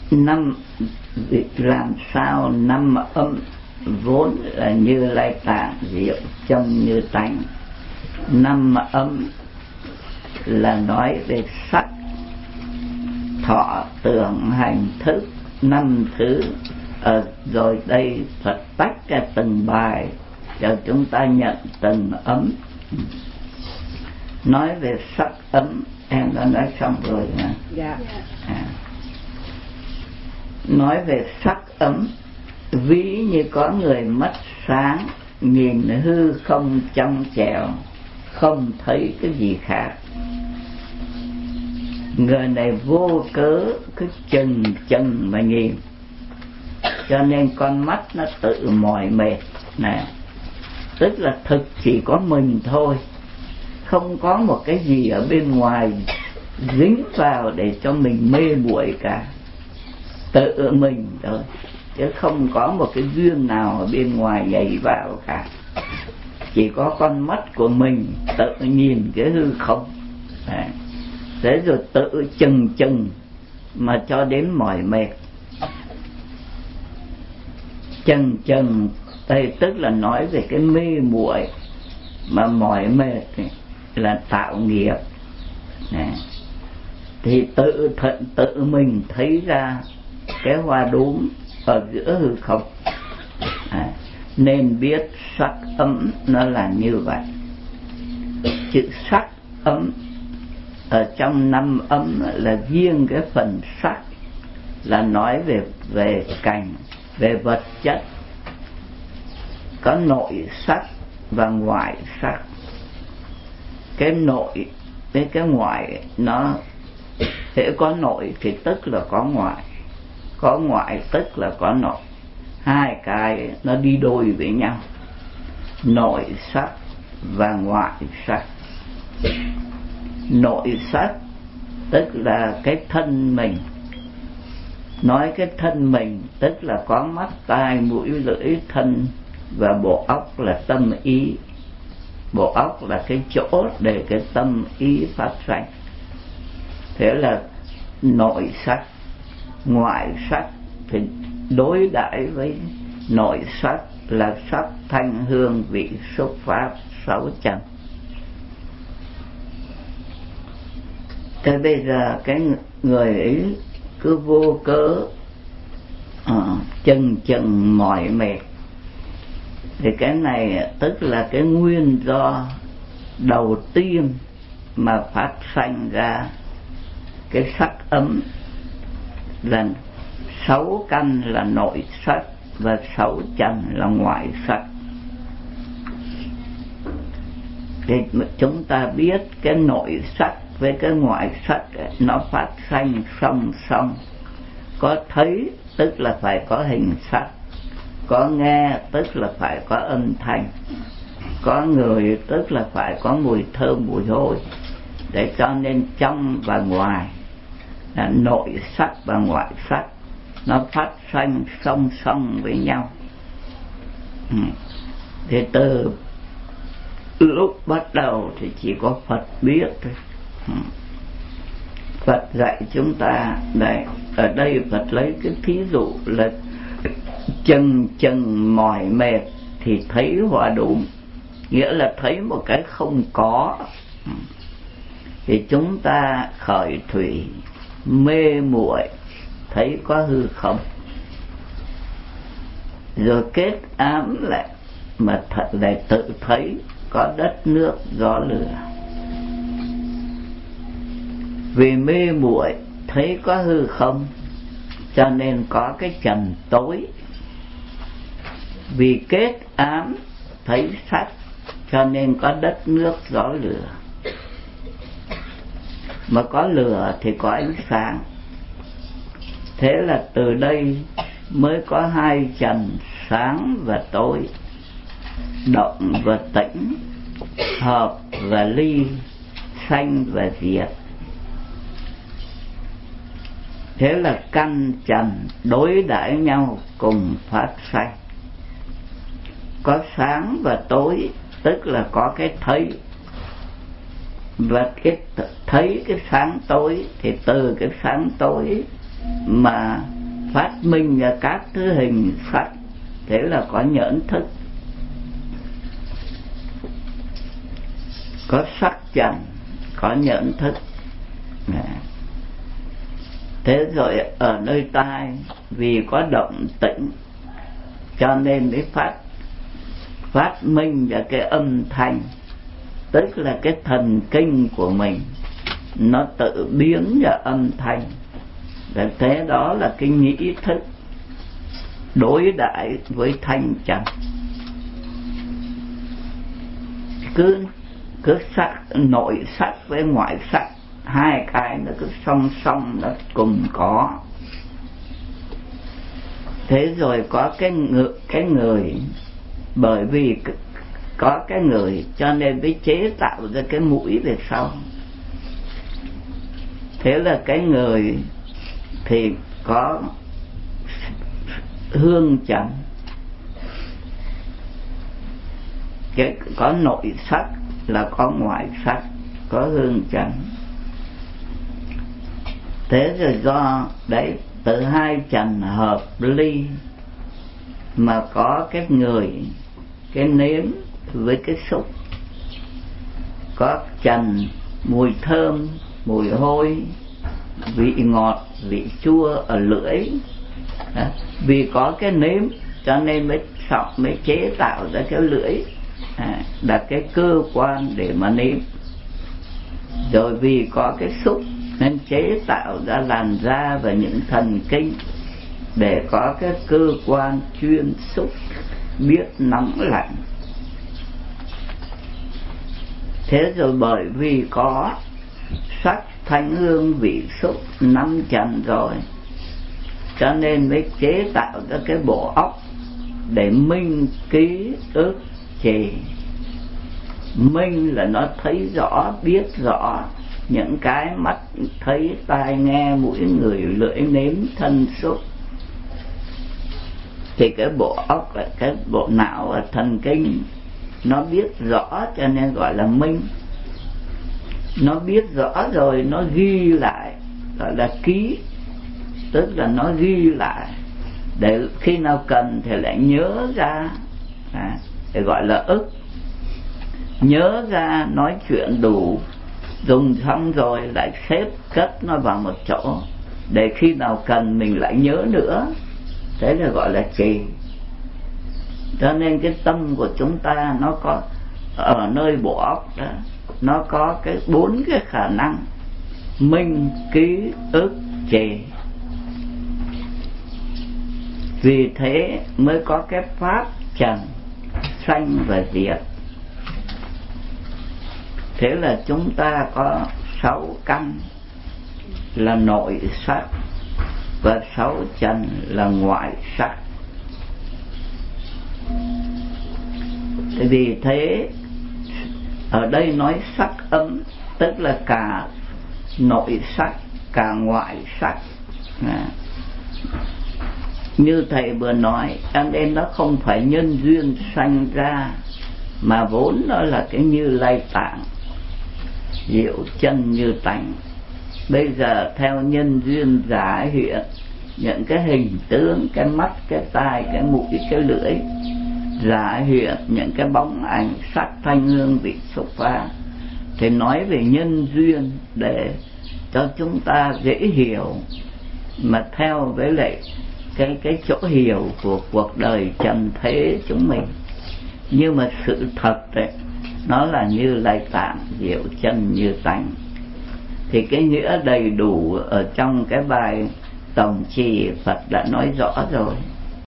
năm làm sao năm âm vốn là Như Lai Tạng diệu trong như tánh. Năm âm là nói về sắc, thọ, tưởng, hành, thức, năm thứ. Rồi đây Phật tách ra từng bài cho chúng ta nhận từng ấm. Nói về sắc ấm, em đã nói xong rồi hả? Dạ. Nói về sắc ấm, ví như có người mắt sáng nhìn hư không trong trẻo, không thấy cái gì khác. Người này vô cớ cứ chừng chừng mà nhìn, cho nên con mắt nó tự mỏi mệt nè. Tức là thực chỉ có mình thôi, không có một cái gì ở bên ngoài dính vào để cho mình mê muội cả. Tự mình thôi, chứ không có một cái duyên nào ở bên ngoài nhảy vào cả. Chỉ có con mắt của mình tự nhìn cái hư không. Thế rồi tự chừng chừng mà cho đến mỏi mệt. Chừng chừng đây tức là nói về cái mê muội, mà mỏi mệt là tạo nghiệp. Thì tự mình thấy ra cái hoa đốm ở giữa hư không. Nên biết sắc ấm nó là như vậy. Chữ sắc ấm ở trong năm ấm là riêng cái phần sắc, là nói về cảnh, về vật chất. Có nội sắc và ngoại sắc. Cái nội với cái ngoại nó hễ có nội thì tức là có ngoại, có ngoại tức là có nội. Hai cái nó đi đôi với nhau, nội sắc và ngoại sắc. Nội sắc tức là cái thân mình. Nói cái thân mình tức là có mắt, tai, mũi, lưỡi, thân và bộ óc là tâm ý. Bộ óc là cái chỗ để cái tâm ý phát sanh. Thế là nội sắc. Ngoại sắc thì đối đãi với nội sắc là sắc, thanh, hương, vị, xúc, pháp, sáu trần. Thế bây giờ cái người ấy cứ vô cớ chừng chừng mỏi mệt, thì cái này tức là cái nguyên do đầu tiên mà phát sanh ra cái sắc ấm. Là 6 căn là nội sắc và 6 trần là ngoại sắc. Thì chúng ta biết cái nội sắc với cái ngoại sắc nó phát sanh song song. Có thấy tức là phải có hình sắc, có nghe tức là phải có âm thanh, có người tức là phải có mùi thơm mùi hôi. Để cho nên trong và ngoài là nội sắc và ngoại sắc nó phát sanh song song với nhau. Thì từ lúc bắt đầu thì chỉ có Phật biết thôi. Phật dạy chúng ta đấy. Ở đây Phật lấy cái thí dụ là chừng chừng mỏi mệt thì thấy hoa đốm, nghĩa là thấy một cái không có. Thì chúng ta khởi thủy mê muội, thấy có hư không, rồi kết ám lại mà thật lại tự thấy có đất nước gió lửa. Vì mê muội thấy có hư không cho nên có cái trần tối. Vì kết ám thấy sắc cho nên có đất nước gió lửa. Mà có lửa thì có ánh sáng. Thế là từ đây mới có hai trần, sáng và tối, động và tĩnh, hợp và ly, sanh và diệt. Thế là căn trần đối đãi nhau cùng phát sanh. Có sáng và tối tức là có cái thấy, và cái thấy cái sáng tối thì từ cái sáng tối mà phát minh ra các thứ hình sắc, thế là có nhẫn thức. Có sắc trần, có nhẫn thức. Thế rồi ở nơi tai vì có động tĩnh cho nên mới phát minh ra cái âm thanh, tức là cái thần kinh của mình nó tự biến ra âm thanh. Và thế đó là cái nhĩ thức đối đãi với thanh trần. Cứ sắc, nội sắc với ngoại sắc, hai cái nó cứ song song, nó cùng có. Thế rồi có cái người, bởi vì có cái người cho nên mới chế tạo ra cái mũi về sau. Thế là cái người thì có hương trần, có nội sắc là có ngoại sắc, có hương trần. Thế rồi do đấy từ hai trần hợp ly mà có cái người, cái nếm với cái xúc. Có trần mùi thơm, mùi hôi, vị ngọt, vị chua ở lưỡi. Vì có cái nếm cho nên mới chế tạo ra cái lưỡi, là cái cơ quan để mà nếm. Rồi vì có cái xúc nên chế tạo ra làn da và những thần kinh để có cái cơ quan chuyên xúc, biết nóng lạnh. Thế rồi bởi vì có sắc thanh hương vị xúc năm trần rồi cho nên mới chế tạo ra cái bộ óc để minh ký ức trì. Minh là nó thấy rõ, biết rõ những cái mắt thấy, tai nghe, mũi ngửi, lưỡi nếm, thân xúc. Thì cái bộ óc, cái bộ não và thần kinh nó biết rõ cho nên gọi là minh. Nó biết rõ rồi nó ghi lại, gọi là ký, tức là nó ghi lại để khi nào cần thì lại nhớ ra, để gọi là ức. Nhớ ra, nói chuyện đủ, dùng xong rồi lại xếp cất nó vào một chỗ để khi nào cần mình lại nhớ nữa, thế là gọi là trì. Cho nên cái tâm của chúng ta nó có ở nơi bộ óc đó, nó có cái 4 cái khả năng minh, ký, ức, trì. Vì thế mới có cái pháp trần, sanh và diệt. Thế là chúng ta có 6 căn là nội sắc và 6 trần là ngoại sắc. Vì thế ở đây nói sắc ấm, tức là cả nội sắc, cả ngoại sắc. Như thầy vừa nói, cho nên nó không phải nhân duyên sanh ra, mà vốn nó là cái Như Lai Tạng, diệu chân như tánh. Bây giờ theo nhân duyên giả hiện những cái hình tướng, cái mắt, cái tai, cái mũi, cái lưỡi, giả hiện những cái bóng ảnh sắc thanh hương vị xúc pháp. Thì nói về nhân duyên để cho chúng ta dễ hiểu, mà theo với lại cái chỗ hiểu của cuộc đời trần thế chúng mình. Nhưng mà sự thật đấy, nó là Như Lai Tạng, diệu chân như tánh. Thì cái nghĩa đầy đủ ở trong cái bài tổng trì Phật đã nói rõ rồi.